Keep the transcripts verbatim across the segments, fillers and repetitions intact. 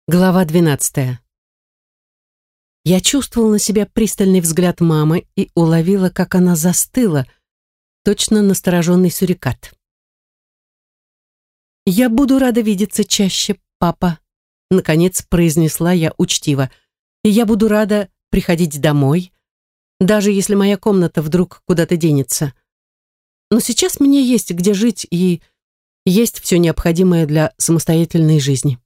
Глава двенадцатая. Я чувствовала на себя пристальный взгляд мамы и уловила, как она застыла, точно настороженный сурикат. «Я буду рада видеться чаще, папа», — наконец произнесла я учтиво. «И я буду рада приходить домой, даже если моя комната вдруг куда-то денется. Но сейчас мне есть где жить и есть все необходимое для самостоятельной жизни».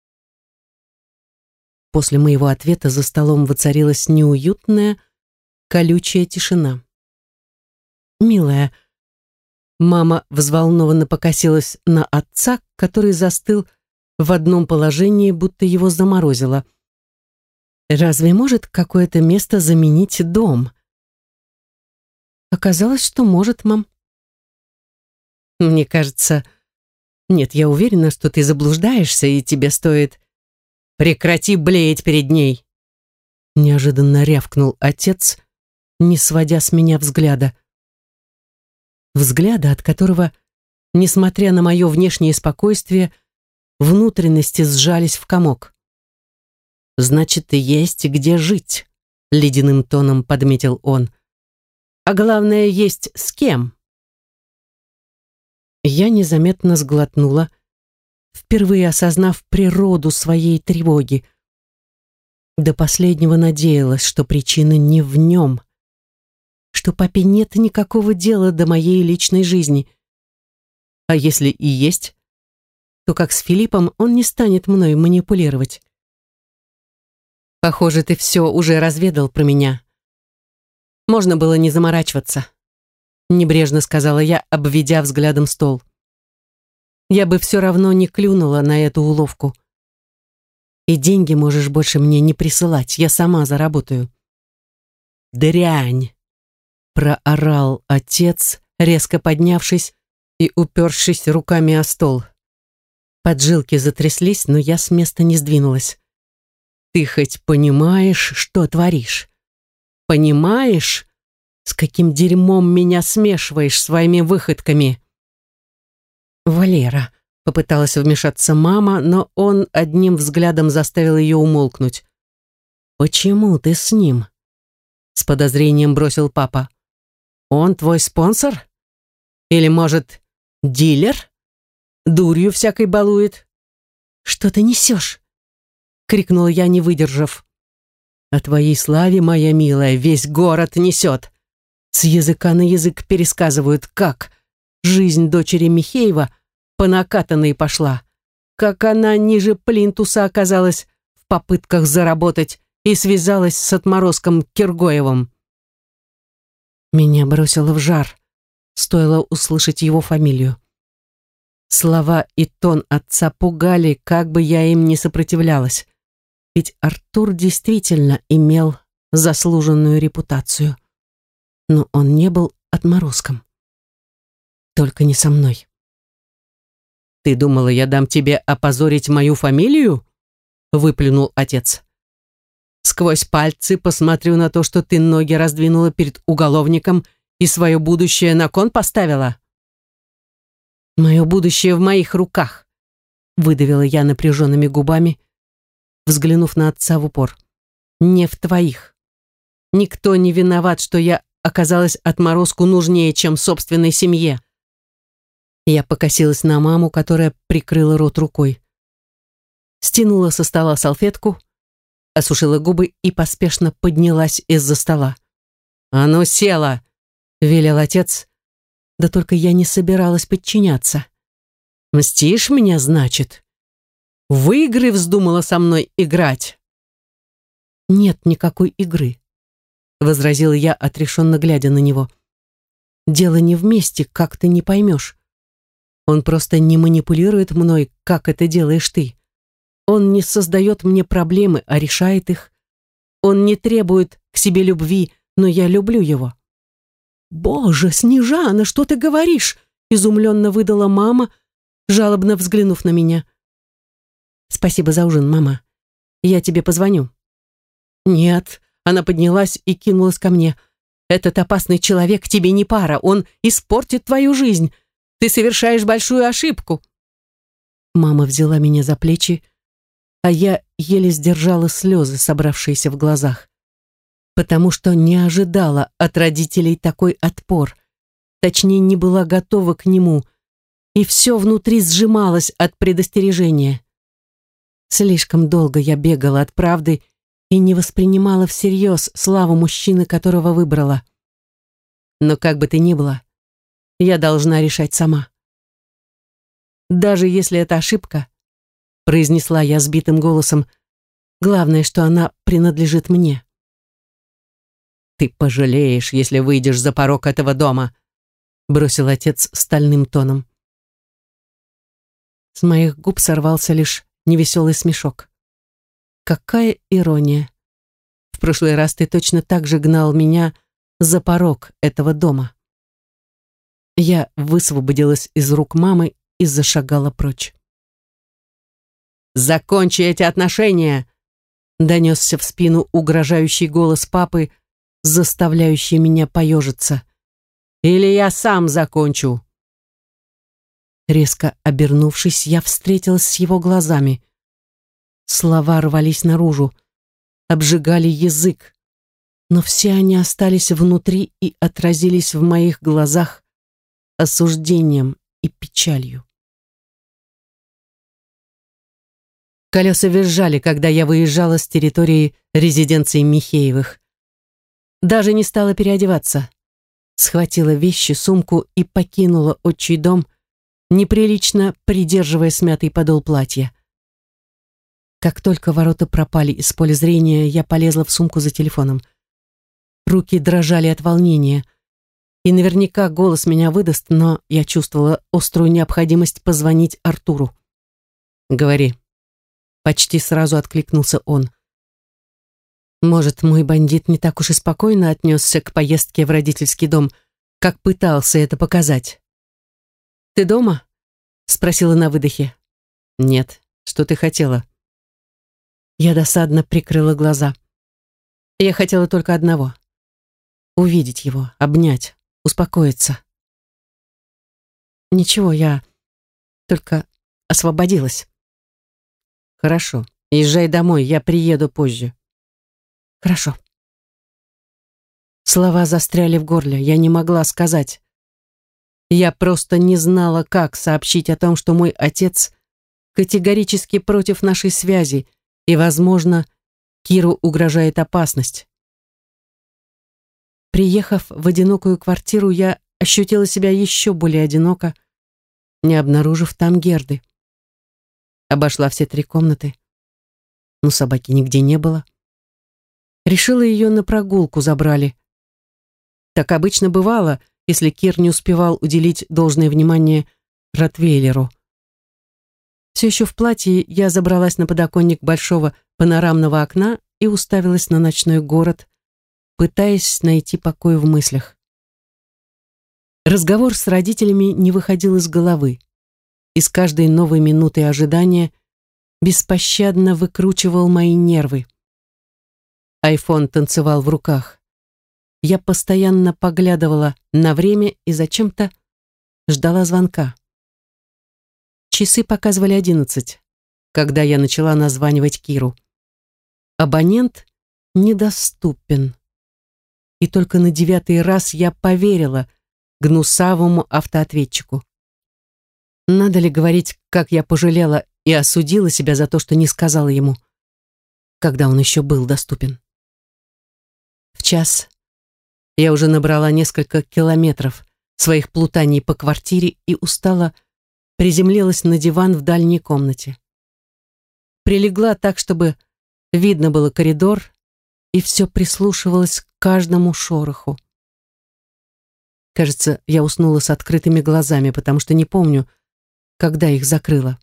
После моего ответа за столом воцарилась неуютная, колючая тишина. «Милая», мама взволнованно покосилась на отца, который застыл в одном положении, будто его заморозило. «Разве может какое-то место заменить дом?» Оказалось, что может, мам. «Мне кажется... Нет, я уверена, что ты заблуждаешься, и тебе стоит...» «Прекрати блеять перед ней!» Неожиданно рявкнул отец, не сводя с меня взгляда. Взгляда, от которого, несмотря на мое внешнее спокойствие, внутренности сжались в комок. «Значит, есть где жить», — ледяным тоном подметил он. «А главное, есть с кем». Я незаметно сглотнула, впервые осознав природу своей тревоги. До последнего надеялась, что причина не в нем, что папе нет никакого дела до моей личной жизни. А если и есть, то, как с Филиппом, он не станет мной манипулировать. «Похоже, ты все уже разведал про меня. Можно было не заморачиваться», — небрежно сказала я, обведя взглядом стол. «Я бы все равно не клюнула на эту уловку. И деньги можешь больше мне не присылать, я сама заработаю». «Дрянь!» — проорал отец, резко поднявшись и упершись руками о стол. Поджилки затряслись, но я с места не сдвинулась. «Ты хоть понимаешь, что творишь? Понимаешь, с каким дерьмом меня смешиваешь своими выходками?» «Валера», — попыталась вмешаться мама, но он одним взглядом заставил ее умолкнуть. «Почему ты с ним?» — с подозрением бросил папа. «Он твой спонсор? Или, может, дилер? Дурью всякой балует?» «Что ты несешь?» — крикнула я, не выдержав. «О твоей славе, моя милая, весь город несет. С языка на язык пересказывают, как жизнь дочери Михеева по накатанной пошла, как она ниже плинтуса оказалась в попытках заработать и связалась с отморозком Киргоевым». Меня бросило в жар, стоило услышать его фамилию. Слова и тон отца пугали, как бы я им ни сопротивлялась, ведь Артур действительно имел заслуженную репутацию. Но он не был отморозком. Только не со мной. «Ты думала, я дам тебе опозорить мою фамилию?» — выплюнул отец. «Сквозь пальцы посмотрю на то, что ты ноги раздвинула перед уголовником и свое будущее на кон поставила». «Мое будущее в моих руках», — выдавила я напряженными губами, взглянув на отца в упор. «Не в твоих. Никто не виноват, что я оказалась отморозку нужнее, чем собственной семье». Я покосилась на маму, которая прикрыла рот рукой. Стянула со стола салфетку, осушила губы и поспешно поднялась из-за стола. «А ну, села!» — велел отец, да только я не собиралась подчиняться. «Мстишь меня, значит? В игры вздумала со мной играть?» «Нет никакой игры», — возразила я, отрешенно глядя на него. «Дело не вместе, как ты не поймешь. Он просто не манипулирует мной, как это делаешь ты. Он не создает мне проблемы, а решает их. Он не требует к себе любви, но я люблю его». «Боже, Снежана, что ты говоришь?» — изумленно выдала мама, жалобно взглянув на меня. «Спасибо за ужин, мама. Я тебе позвоню». «Нет», — она поднялась и кинулась ко мне. «Этот опасный человек тебе не пара, он испортит твою жизнь. Ты совершаешь большую ошибку». Мама взяла меня за плечи, а я еле сдержала слезы, собравшиеся в глазах, потому что не ожидала от родителей такой отпор, точнее, не была готова к нему, и все внутри сжималось от предостережения. Слишком долго я бегала от правды и не воспринимала всерьез славу мужчины, которого выбрала. Но как бы то ни было, я должна решать сама. Даже если это ошибка, произнесла я сбитым голосом, главное, что она принадлежит мне. Ты пожалеешь, если выйдешь за порог этого дома, бросил отец стальным тоном. С моих губ сорвался лишь невеселый смешок. Какая ирония. В прошлый раз ты точно так же гнал меня за порог этого дома. Я высвободилась из рук мамы и зашагала прочь. «Закончи эти отношения!» донесся в спину угрожающий голос папы, заставляющий меня поежиться. «Или я сам закончу!» Резко обернувшись, я встретилась с его глазами. Слова рвались наружу, обжигали язык, но все они остались внутри и отразились в моих глазах осуждением и печалью. Колеса визжали, когда я выезжала с территории резиденции Михеевых. Даже не стала переодеваться. Схватила вещи, сумку и покинула отчий дом, неприлично придерживая смятый подол платья. Как только ворота пропали из поля зрения, я полезла в сумку за телефоном. Руки дрожали от волнения, и наверняка голос меня выдаст, но я чувствовала острую необходимость позвонить Артуру. «Говори». Почти сразу откликнулся он. Может, мой бандит не так уж и спокойно отнесся к поездке в родительский дом, как пытался это показать. «Ты дома?» — спросила на выдохе. «Нет. Что ты хотела?» Я досадно прикрыла глаза. Я хотела только одного — увидеть его, обнять, успокоиться. Ничего, я только освободилась. «Хорошо. Езжай домой, я приеду позже». «Хорошо». Слова застряли в горле, я не могла сказать. Я просто не знала, как сообщить о том, что мой отец категорически против нашей связи, и, возможно, Киру угрожает опасность. Приехав в одинокую квартиру, я ощутила себя еще более одиноко, не обнаружив там Герды. Обошла все три комнаты, но собаки нигде не было. Решила, ее на прогулку забрали. Так обычно бывало, если Кир не успевал уделить должное внимание ротвейлеру. Все еще в платье я забралась на подоконник большого панорамного окна и уставилась на ночной город, пытаясь найти покой в мыслях. Разговор с родителями не выходил из головы, и с каждой новой минутой ожидания беспощадно выкручивал мои нервы. Айфон танцевал в руках. Я постоянно поглядывала на время и зачем-то ждала звонка. Часы показывали одиннадцать, когда я начала названивать Киру. Абонент недоступен. И только на девятый раз я поверила гнусавому автоответчику. Надо ли говорить, как я пожалела и осудила себя за то, что не сказала ему, когда он еще был доступен. В час я уже набрала несколько километров своих плутаний по квартире и устала приземлилась на диван в дальней комнате. Прилегла так, чтобы видно было коридор, и все прислушивалось к каждому шороху. Кажется, я уснула с открытыми глазами, потому что не помню, когда их закрыла.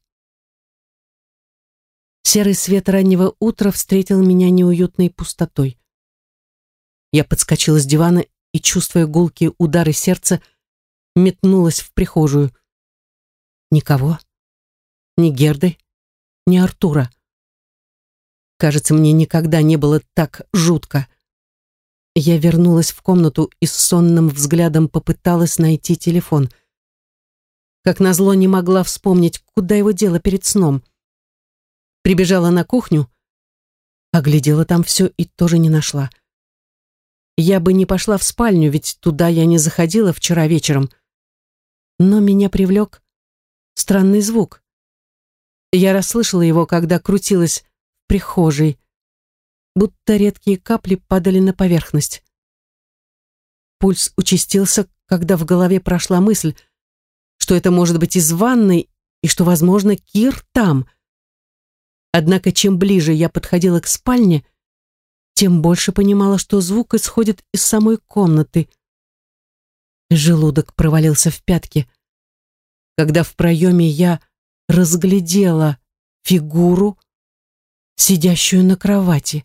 Серый свет раннего утра встретил меня неуютной пустотой. Я подскочила с дивана и, чувствуя гулкие удары сердца, метнулась в прихожую. Никого. Ни Герды, ни Артура. Кажется, мне никогда не было так жутко. Я вернулась в комнату и с сонным взглядом попыталась найти телефон. Как назло, не могла вспомнить, куда его дело перед сном. Прибежала на кухню, оглядела там все и тоже не нашла. Я бы не пошла в спальню, ведь туда я не заходила вчера вечером. Но меня привлек странный звук. Я расслышала его, когда крутилась в прихожей, будто редкие капли падали на поверхность. Пульс участился, когда в голове прошла мысль, что это может быть из ванной и что, возможно, Кир там. Однако, чем ближе я подходила к спальне, тем больше понимала, что звук исходит из самой комнаты. Желудок провалился в пятки, когда в проеме я разглядела фигуру, сидящую на кровати.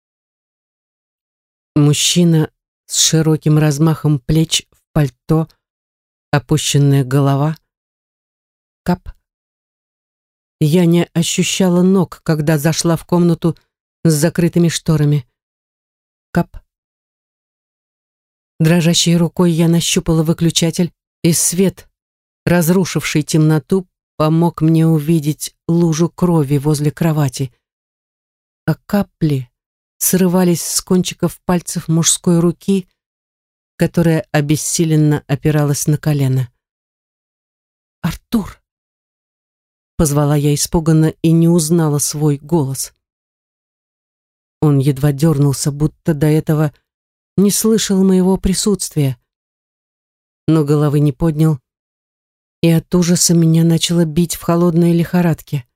Мужчина с широким размахом плеч в пальто, опущенная голова. Кап. Я не ощущала ног, когда зашла в комнату с закрытыми шторами. Кап. Дрожащей рукой я нащупала выключатель, и свет, разрушивший темноту, помог мне увидеть лужу крови возле кровати. А капли срывались с кончиков пальцев мужской руки, которая обессиленно опиралась на колено. «Артур!» — позвала я испуганно и не узнала свой голос. Он едва дернулся, будто до этого не слышал моего присутствия, но головы не поднял, и от ужаса меня начало бить в холодной лихорадке.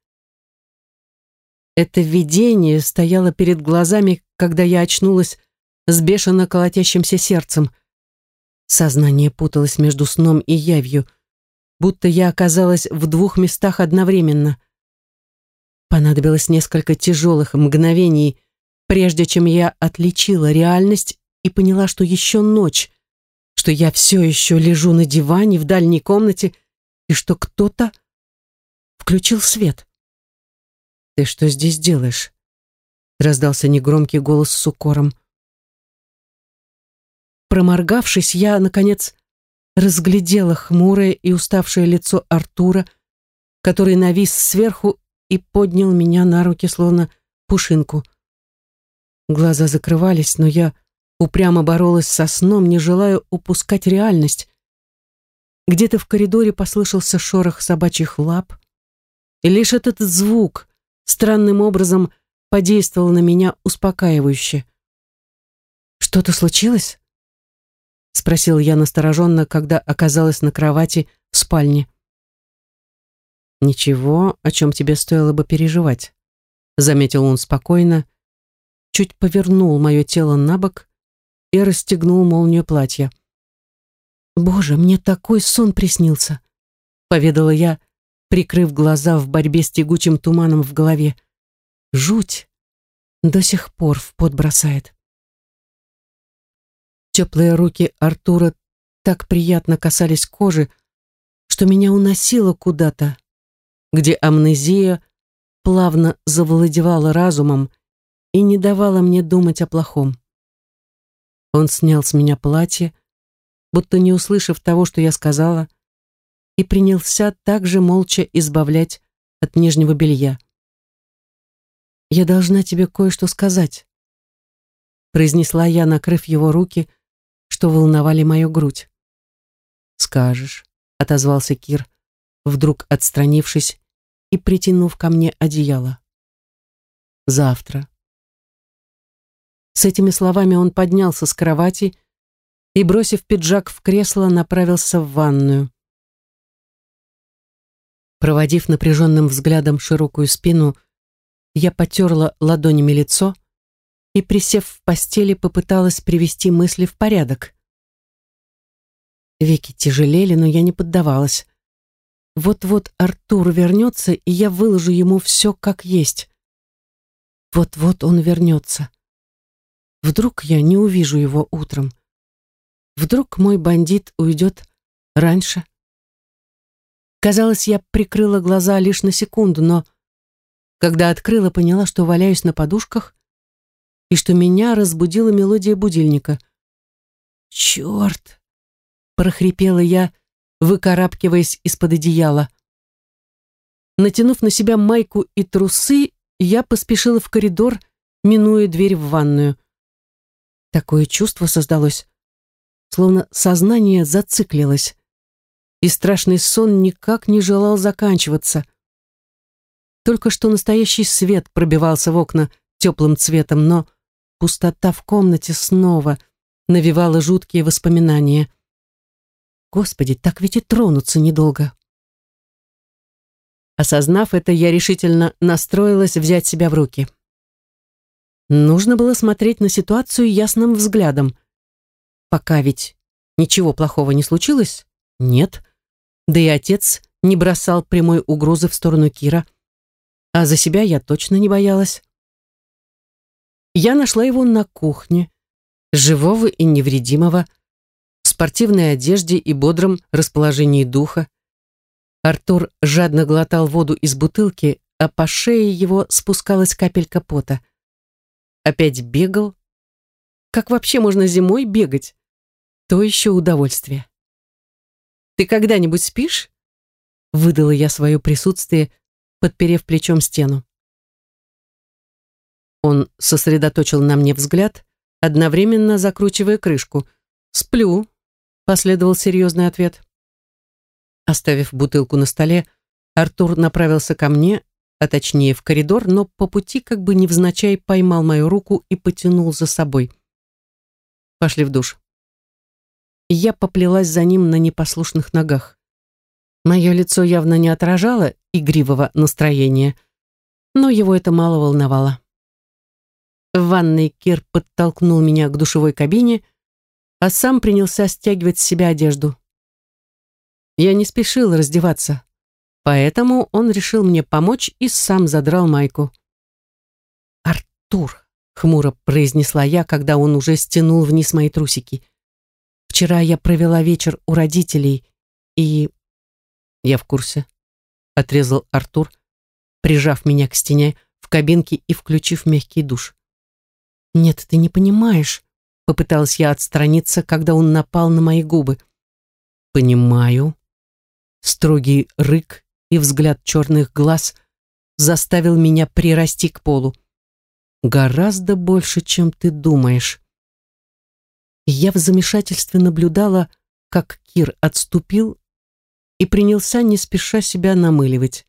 Это видение стояло перед глазами, когда я очнулась с бешено колотящимся сердцем. Сознание путалось между сном и явью, будто я оказалась в двух местах одновременно. Понадобилось несколько тяжелых мгновений, прежде чем я отличила реальность и поняла, что еще ночь, что я все еще лежу на диване в дальней комнате и что кто-то включил свет. «Ты что здесь делаешь?» — раздался негромкий голос с укором. Проморгавшись, я, наконец, разглядела хмурое и уставшее лицо Артура, который навис сверху и поднял меня на руки, словно пушинку. Глаза закрывались, но я упрямо боролась со сном, не желая упускать реальность. Где-то в коридоре послышался шорох собачьих лап, и лишь этот звук странным образом подействовал на меня успокаивающе. «Что-то случилось?» — спросил я настороженно, когда оказалась на кровати в спальне. «Ничего, о чем тебе стоило бы переживать», — заметил он спокойно, чуть повернул мое тело на бок и расстегнул молнию платья. «Боже, мне такой сон приснился», — поведала я, прикрыв глаза в борьбе с тягучим туманом в голове. «Жуть! До сих пор в пот бросает». Теплые руки Артура так приятно касались кожи, что меня уносило куда-то, где амнезия плавно завладевала разумом и не давала мне думать о плохом. Он снял с меня платье, будто не услышав того, что я сказала, и принялся также молча избавлять от нижнего белья. «Я должна тебе кое-что сказать», — произнесла я, накрыв его руки, что волновали мою грудь. «Скажешь», — отозвался Кир, вдруг отстранившись и притянув ко мне одеяло. «Завтра». С этими словами он поднялся с кровати и, бросив пиджак в кресло, направился в ванную. Проводив напряженным взглядом широкую спину, я потерла ладонями лицо и, присев в постели, попыталась привести мысли в порядок. Веки тяжелели, но я не поддавалась. Вот-вот Артур вернется, и я выложу ему все как есть. Вот-вот он вернется. Вдруг я не увижу его утром. Вдруг мой бандит уйдет раньше. Казалось, я прикрыла глаза лишь на секунду, но когда открыла, поняла, что валяюсь на подушках и что меня разбудила мелодия будильника. «Черт!» — прохрипела я, выкарабкиваясь из-под одеяла. Натянув на себя майку и трусы, я поспешила в коридор, минуя дверь в ванную. Такое чувство создалось, словно сознание зациклилось, и страшный сон никак не желал заканчиваться. Только что настоящий свет пробивался в окна теплым цветом, но пустота в комнате снова навевала жуткие воспоминания. Господи, так ведь и тронуться недолго. Осознав это, я решительно настроилась взять себя в руки. Нужно было смотреть на ситуацию ясным взглядом. Пока ведь ничего плохого не случилось? Нет. Да и отец не бросал прямой угрозы в сторону Кира. А за себя я точно не боялась. Я нашла его на кухне, живого и невредимого, в спортивной одежде и бодром расположении духа. Артур жадно глотал воду из бутылки, а по шее его спускалась капелька пота. Опять бегал. Как вообще можно зимой бегать? То еще удовольствие. «Ты когда-нибудь спишь?» Выдала я свое присутствие, подперев плечом стену. Он сосредоточил на мне взгляд, одновременно закручивая крышку. «Сплю», — последовал серьезный ответ. Оставив бутылку на столе, Артур направился ко мне, а точнее в коридор, но по пути как бы невзначай поймал мою руку и потянул за собой. «Пошли в душ». Я поплелась за ним на непослушных ногах. Мое лицо явно не отражало игривого настроения, но его это мало волновало. В ванной Кир подтолкнул меня к душевой кабине, а сам принялся стягивать с себя одежду. Я не спешил раздеваться, поэтому он решил мне помочь и сам задрал майку. «Артур», — хмуро произнесла я, когда он уже стянул вниз мои трусики. «Вчера я провела вечер у родителей, и...» «Я в курсе», — отрезал Артур, прижав меня к стене в кабинке и включив мягкий душ. «Нет, ты не понимаешь», — попыталась я отстраниться, когда он напал на мои губы. «Понимаю». Строгий рык и взгляд черных глаз заставил меня прирасти к полу. «Гораздо больше, чем ты думаешь». Я в замешательстве наблюдала, как Кир отступил и принялся не спеша себя намыливать.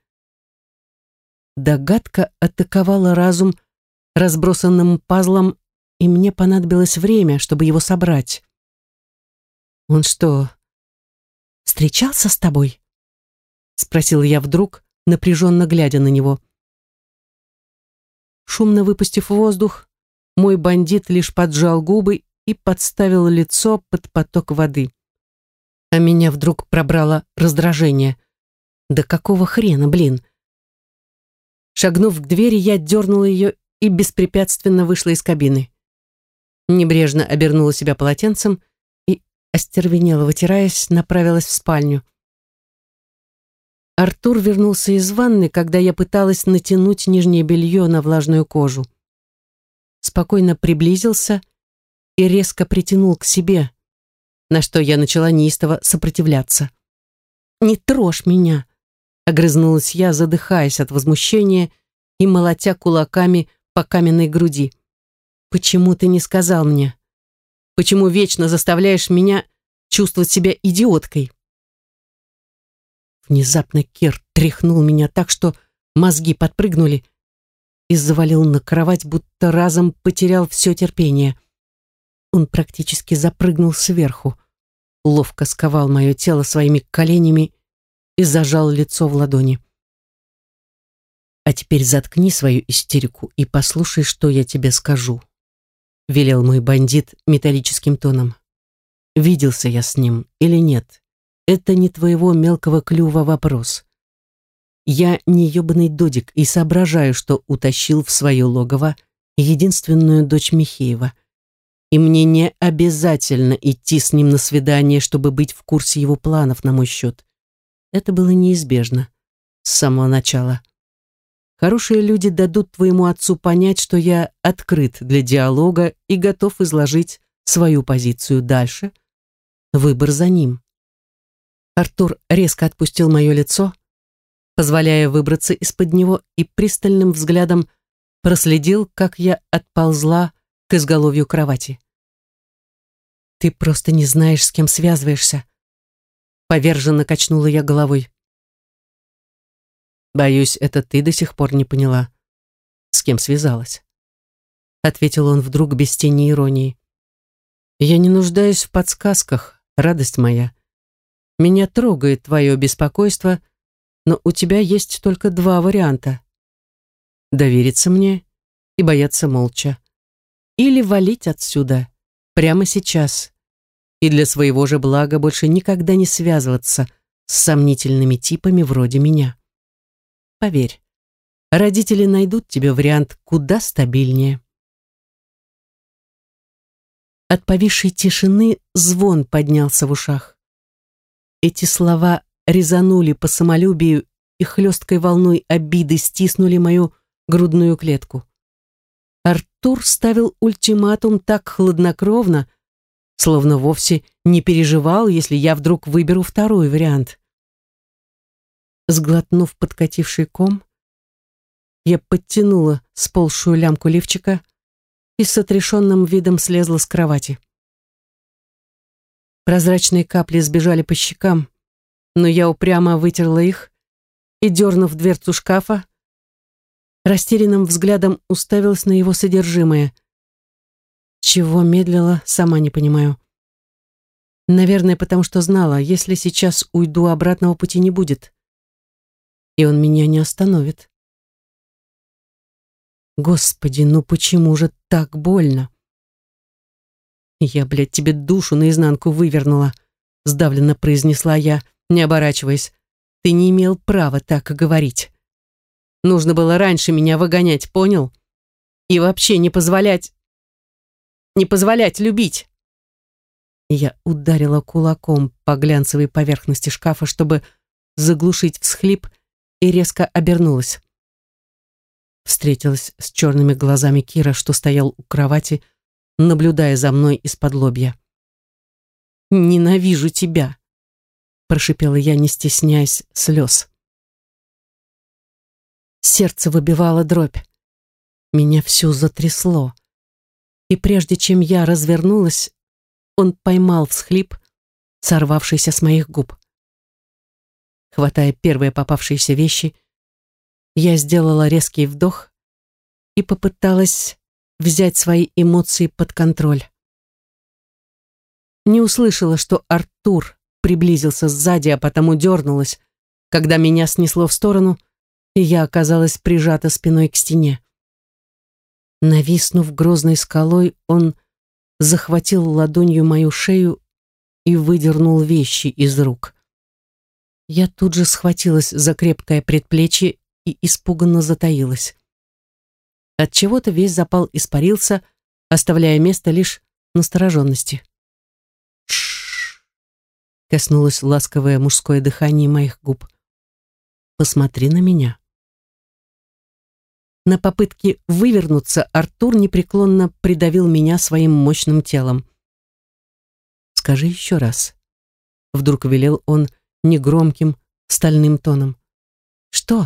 Догадка атаковала разум разбросанным пазлом, и мне понадобилось время, чтобы его собрать. «Он что, встречался с тобой?» — спросила я вдруг, напряженно глядя на него. Шумно выпустив воздух, мой бандит лишь поджал губы и подставил лицо под поток воды. А меня вдруг пробрало раздражение. Да какого хрена, блин? Шагнув к двери, я дернула ее и беспрепятственно вышла из кабины. Небрежно обернула себя полотенцем и, остервенело вытираясь, направилась в спальню. Артур вернулся из ванны, когда я пыталась натянуть нижнее белье на влажную кожу. Спокойно приблизился и резко притянул к себе, на что я начала неистово сопротивляться. «Не трожь меня!» — огрызнулась я, задыхаясь от возмущения и молотя кулаками по каменной груди. «Почему ты не сказал мне? Почему вечно заставляешь меня чувствовать себя идиоткой?» Внезапно Кир тряхнул меня так, что мозги подпрыгнули, и завалил на кровать, будто разом потерял все терпение. Он практически запрыгнул сверху, ловко сковал мое тело своими коленями и зажал лицо в ладони. «А теперь заткни свою истерику и послушай, что я тебе скажу», — велел мой бандит металлическим тоном. «Виделся я с ним или нет? Это не твоего мелкого клюва вопрос. Я не ебаный додик и соображаю, что утащил в свое логово единственную дочь Михеева. И мне не обязательно идти с ним на свидание, чтобы быть в курсе его планов на мой счет. Это было неизбежно с самого начала. Хорошие люди дадут твоему отцу понять, что я открыт для диалога и готов изложить свою позицию дальше. Выбор за ним». Артур резко отпустил мое лицо, позволяя выбраться из-под него, и пристальным взглядом проследил, как я отползла к изголовью кровати. «Ты просто не знаешь, с кем связываешься», — поверженно качнула я головой. «Боюсь, это ты до сих пор не поняла, с кем связалась», — ответил он вдруг без тени иронии. «Я не нуждаюсь в подсказках, радость моя. Меня трогает твое беспокойство, но у тебя есть только два варианта. Довериться мне и бояться молча. Или валить отсюда, прямо сейчас, и для своего же блага больше никогда не связываться с сомнительными типами вроде меня. Поверь, родители найдут тебе вариант куда стабильнее». От повисшей тишины звон поднялся в ушах. Эти слова резанули по самолюбию и хлесткой волной обиды стиснули мою грудную клетку. Артур ставил ультиматум так хладнокровно, словно вовсе не переживал, если я вдруг выберу второй вариант. Сглотнув подкативший ком, я подтянула сползшую лямку лифчика и с отрешенным видом слезла с кровати. Прозрачные капли сбежали по щекам, но я упрямо вытерла их и, дернув дверцу шкафа, растерянным взглядом уставилась на его содержимое. Чего медлила, сама не понимаю. Наверное, потому что знала, если сейчас уйду, обратного пути не будет. И он меня не остановит. Господи, ну почему же так больно? Я, блядь, тебе душу наизнанку вывернула, сдавленно произнесла я, не оборачиваясь. Ты не имел права так говорить. Нужно было раньше меня выгонять, понял? И вообще не позволять... Не позволять любить. Я ударила кулаком по глянцевой поверхности шкафа, чтобы заглушить всхлип, и резко обернулась. Встретилась с черными глазами Кира, что стоял у кровати, наблюдая за мной из-под лобья. «Ненавижу тебя», — прошипела я, не стесняясь слез. Сердце выбивало дробь. Меня всю затрясло. И прежде чем я развернулась, он поймал всхлип, сорвавшийся с моих губ. Хватая первые попавшиеся вещи, я сделала резкий вдох и попыталась взять свои эмоции под контроль. Не услышала, что Артур приблизился сзади, а потому дернулась, когда меня снесло в сторону, и я оказалась прижата спиной к стене. Нависнув грозной скалой, он захватил ладонью мою шею и выдернул вещи из рук. Я тут же схватилась за крепкое предплечье и испуганно затаилась. От чего-то весь запал испарился, оставляя место лишь настороженности. Тш! Коснулось ласковое мужское дыхание моих губ. Посмотри на меня. На попытке вывернуться Артур непреклонно придавил меня своим мощным телом. Скажи еще раз. Вдруг велел он негромким, стальным тоном. Что?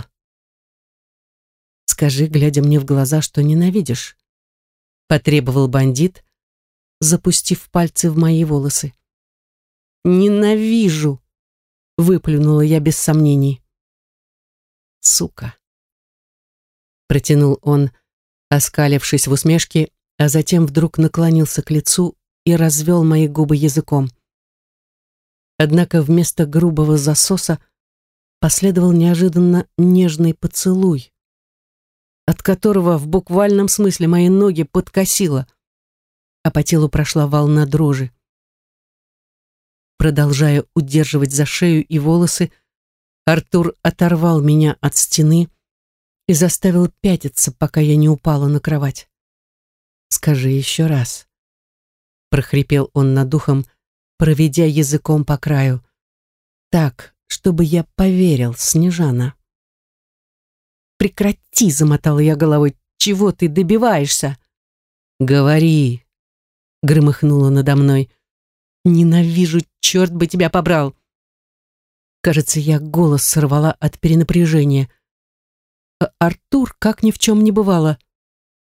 Скажи, глядя мне в глаза, что ненавидишь. Потребовал бандит, запустив пальцы в мои волосы. Ненавижу, выплюнула я без сомнений. Сука. Протянул он, оскалившись в усмешке, а затем вдруг наклонился к лицу и развел мои губы языком. Однако вместо грубого засоса последовал неожиданно нежный поцелуй, от которого в буквальном смысле мои ноги подкосило, а по телу прошла волна дрожи. Продолжая удерживать за шею и волосы, Артур оторвал меня от стены и заставил пятиться, пока я не упала на кровать. «Скажи еще раз», — прохрипел он над духом, проведя языком по краю. «Так, чтобы я поверил, Снежана». «Прекрати», — замотала я головой, — «чего ты добиваешься?» «Говори», — громыхнуло надо мной. «Ненавижу, черт бы тебя побрал». Кажется, я голос сорвала от перенапряжения. А Артур, как ни в чем не бывало,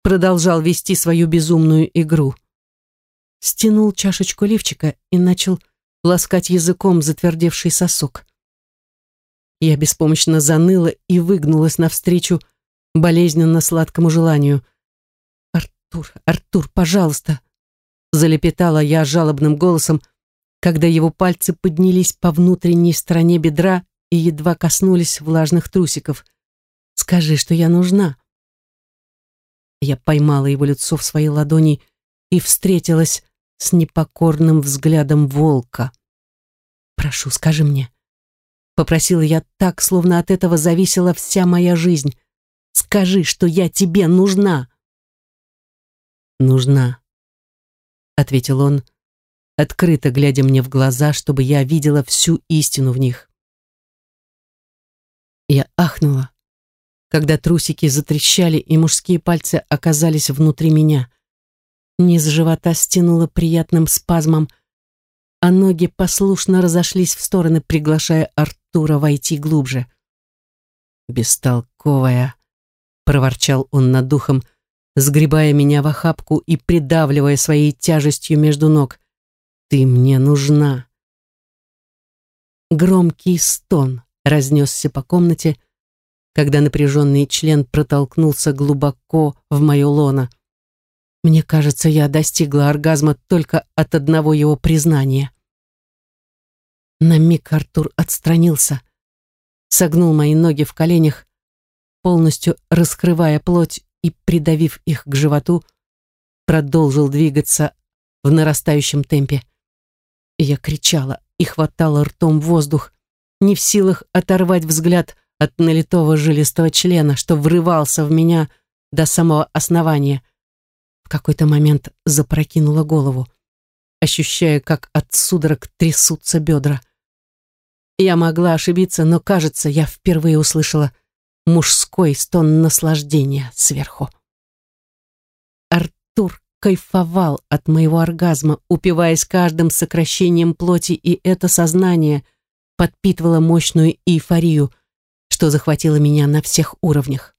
продолжал вести свою безумную игру. Стянул чашечку лифчика и начал ласкать языком затвердевший сосок. Я беспомощно заныла и выгнулась навстречу болезненно сладкому желанию. «Артур, Артур, пожалуйста!» залепетала я жалобным голосом, когда его пальцы поднялись по внутренней стороне бедра и едва коснулись влажных трусиков. «Скажи, что я нужна!» Я поймала его лицо в свои ладони и встретилась с непокорным взглядом волка. «Прошу, скажи мне», — попросила я так, словно от этого зависела вся моя жизнь. «Скажи, что я тебе нужна». «Нужна», — ответил он, открыто глядя мне в глаза, чтобы я видела всю истину в них. Я ахнула, когда трусики затрещали и мужские пальцы оказались внутри меня. Низ живота стянуло приятным спазмом, а ноги послушно разошлись в стороны, приглашая Артура войти глубже. «Бестолковая», — проворчал он над духом, сгребая меня в охапку и придавливая своей тяжестью между ног. «Ты мне нужна». Громкий стон разнесся по комнате, когда напряженный член протолкнулся глубоко в мое лоно. Мне кажется, я достигла оргазма только от одного его признания. На миг Артур отстранился, согнул мои ноги в коленях, полностью раскрывая плоть и, придавив их к животу, продолжил двигаться в нарастающем темпе. Я кричала и хватала ртом воздух, не в силах оторвать взгляд от налитого жилистого члена, что врывался в меня до самого основания. В какой-то момент запрокинула голову, ощущая, как от судорог трясутся бедра. Я могла ошибиться, но, кажется, я впервые услышала мужской стон наслаждения сверху. Артур кайфовал от моего оргазма, упиваясь каждым сокращением плоти, и это сознание подпитывало мощную эйфорию, что захватило меня на всех уровнях.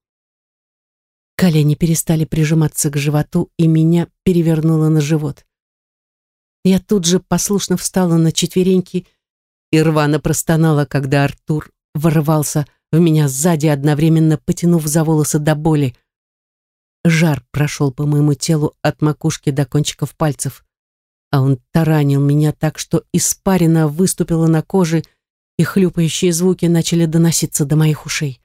Колени перестали прижиматься к животу, и меня перевернуло на живот. Я тут же послушно встала на четвереньки и рвано простонала, когда Артур ворвался в меня сзади, одновременно потянув за волосы до боли. Жар прошел по моему телу от макушки до кончиков пальцев, а он таранил меня так, что испарина выступила на коже, и хлюпающие звуки начали доноситься до моих ушей.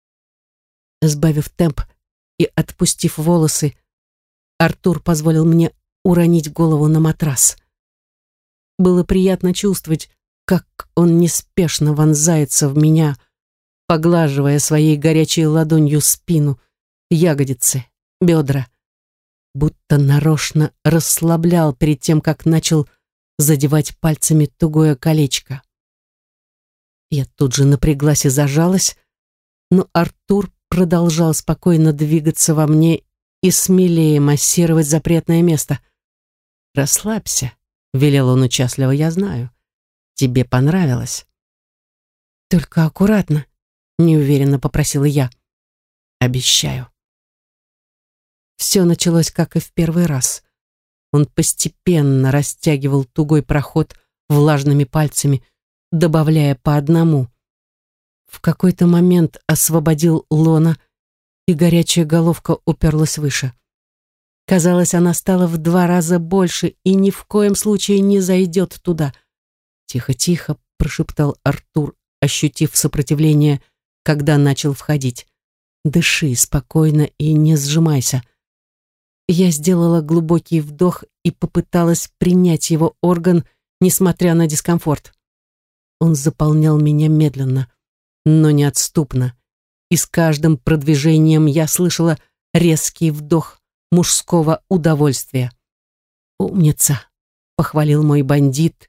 Сбавив темп и отпустив волосы, Артур позволил мне уронить голову на матрас. Было приятно чувствовать, как он неспешно вонзается в меня, поглаживая своей горячей ладонью спину, ягодицы, бедра, будто нарочно расслаблял перед тем, как начал задевать пальцами тугое колечко. Я тут же напряглась и зажалась, но Артур продолжал спокойно двигаться во мне и смелее массировать запретное место. «Расслабься», — велел он участливо, — «я знаю. Тебе понравилось». «Только аккуратно», — неуверенно попросила я. «Обещаю». Все началось, как и в первый раз. Он постепенно растягивал тугой проход влажными пальцами, добавляя по одному. В какой-то момент освободил лона, и горячая головка уперлась выше. Казалось, она стала в два раза больше и ни в коем случае не зайдет туда. «Тихо-тихо», — прошептал Артур, ощутив сопротивление, когда начал входить. «Дыши спокойно и не сжимайся». Я сделала глубокий вдох и попыталась принять его орган, несмотря на дискомфорт. Он заполнял меня медленно, но неотступно, и с каждым продвижением я слышала резкий вдох мужского удовольствия. «Умница», — похвалил мой бандит,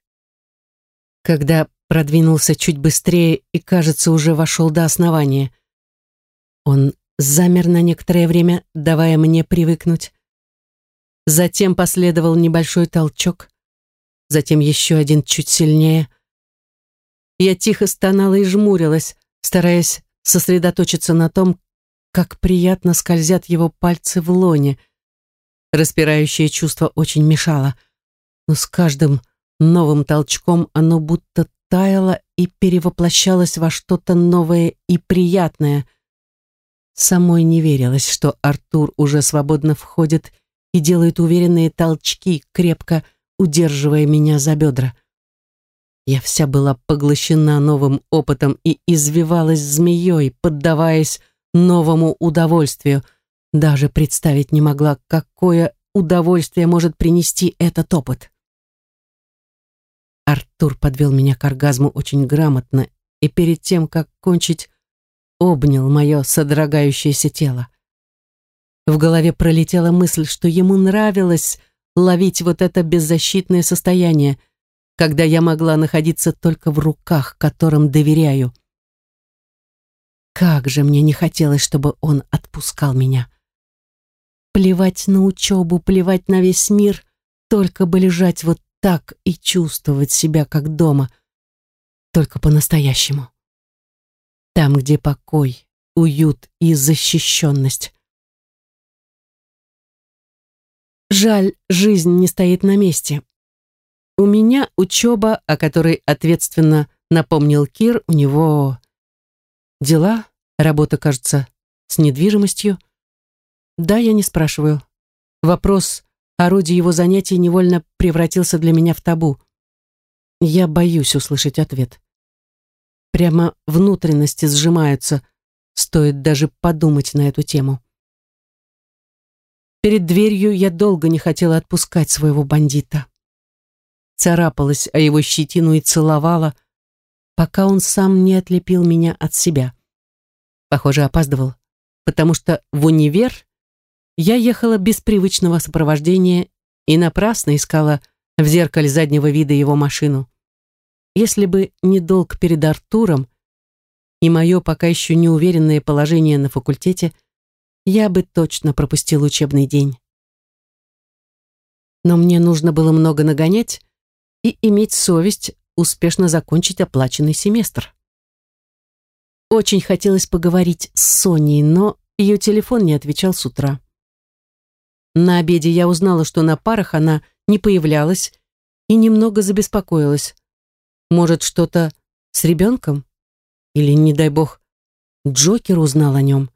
когда продвинулся чуть быстрее и, кажется, уже вошел до основания. Он замер на некоторое время, давая мне привыкнуть. Затем последовал небольшой толчок, затем еще один чуть сильнее. Я тихо стонала и жмурилась, стараясь сосредоточиться на том, как приятно скользят его пальцы в лоне, Распирающее чувство очень мешало, но с каждым новым толчком оно будто таяло и перевоплощалось во что-то новое и приятное. Самой не верилось, что Артур уже свободно входит и делает уверенные толчки, крепко удерживая меня за бедра. Я вся была поглощена новым опытом и извивалась змеей, поддаваясь новому удовольствию. Даже представить не могла, какое удовольствие может принести этот опыт. Артур подвел меня к оргазму очень грамотно и перед тем, как кончить, обнял мое содрогающееся тело. В голове пролетела мысль, что ему нравилось ловить вот это беззащитное состояние, когда я могла находиться только в руках, которым доверяю. Как же мне не хотелось, чтобы он отпускал меня. Плевать на учебу, плевать на весь мир, только бы лежать вот так и чувствовать себя как дома, только по-настоящему. Там, где покой, уют и защищенность. Жаль, жизнь не стоит на месте. У меня учеба, о которой ответственно напомнил Кир, у него дела, работа, кажется, с недвижимостью. Да, я не спрашиваю. Вопрос о роде его занятий невольно превратился для меня в табу. Я боюсь услышать ответ. Прямо внутренности сжимаются, стоит даже подумать на эту тему. Перед дверью я долго не хотела отпускать своего бандита. Царапалась о его щетину и целовала, пока он сам не отлепил меня от себя. Похоже, опаздывал, потому что в универ я ехала без привычного сопровождения и напрасно искала в зеркале заднего вида его машину. Если бы не долг перед Артуром и мое пока еще неуверенное положение на факультете, я бы точно пропустила учебный день. Но мне нужно было много нагонять и иметь совесть успешно закончить оплаченный семестр. Очень хотелось поговорить с Соней, но ее телефон не отвечал с утра. На обеде я узнала, что на парах она не появлялась и немного забеспокоилась. Может, что-то с ребенком? Или, не дай бог, Джокер узнал о нем?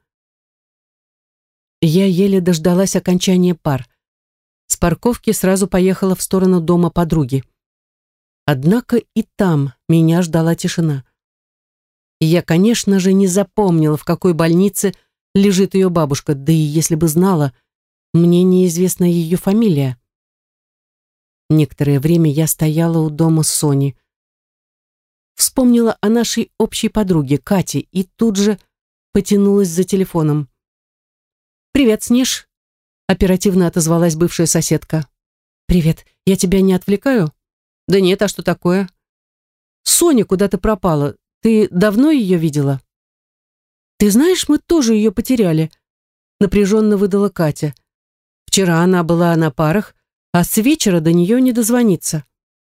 Я еле дождалась окончания пар. С парковки сразу поехала в сторону дома подруги. Однако и там меня ждала тишина. И я, конечно же, не запомнила, в какой больнице лежит ее бабушка, да и если бы знала, мне неизвестна ее фамилия. Некоторое время я стояла у дома Сони. Вспомнила о нашей общей подруге Кате и тут же потянулась за телефоном. «Привет, Снеж», — оперативно отозвалась бывшая соседка. «Привет, я тебя не отвлекаю?» «Да нет, а что такое?» «Соня куда-то пропала. Ты давно ее видела?» «Ты знаешь, мы тоже ее потеряли», — напряженно выдала Катя. «Вчера она была на парах, а с вечера до нее не дозвониться».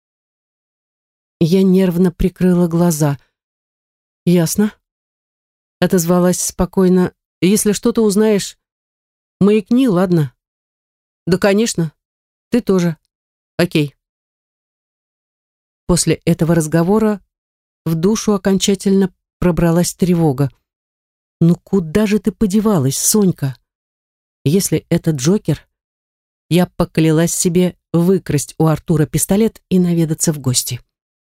Я нервно прикрыла глаза. «Ясно», — отозвалась спокойно. «Если что-то узнаешь, маякни, ладно?» «Да, конечно. Ты тоже. Окей». После этого разговора в душу окончательно пробралась тревога. «Ну куда же ты подевалась, Сонька? Если это Джокер, я поклялась себе выкрасть у Артура пистолет и наведаться в гости».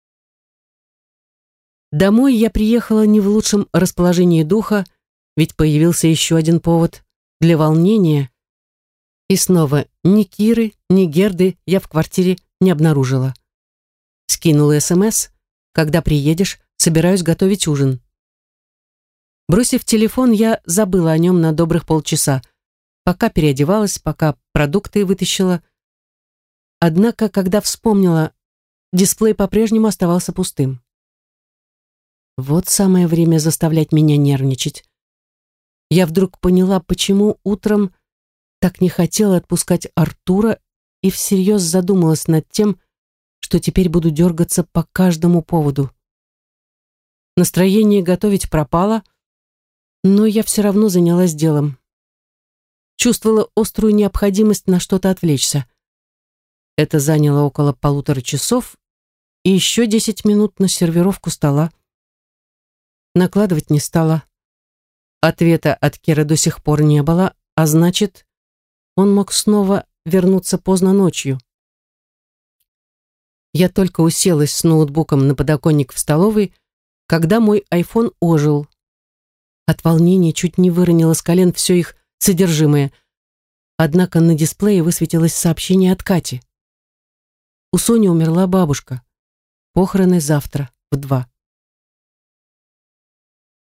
Домой я приехала не в лучшем расположении духа, ведь появился еще один повод для волнения. И снова ни Киры, ни Герды я в квартире не обнаружила. Скинула СМС: «Когда приедешь, собираюсь готовить ужин». Бросив телефон, я забыла о нем на добрых полчаса, пока переодевалась, пока продукты вытащила. Однако, когда вспомнила, дисплей по-прежнему оставался пустым. Вот самое время заставлять меня нервничать. Я вдруг поняла, почему утром так не хотела отпускать Артура и всерьез задумалась над тем, что теперь буду дергаться по каждому поводу. Настроение готовить пропало, но я все равно занялась делом. чувствовала острую необходимость на что-то отвлечься. Это заняло около полутора часов и еще десять минут на сервировку стола. Накладывать не стала. Ответа от Кира до сих пор не было, а значит, он мог снова вернуться поздно ночью. Я только уселась с ноутбуком на подоконник в столовой, когда мой айфон ожил. От волнения чуть не выронила с колен все их содержимое. Однако на дисплее высветилось сообщение от Кати. У Сони умерла бабушка. Похороны завтра в два.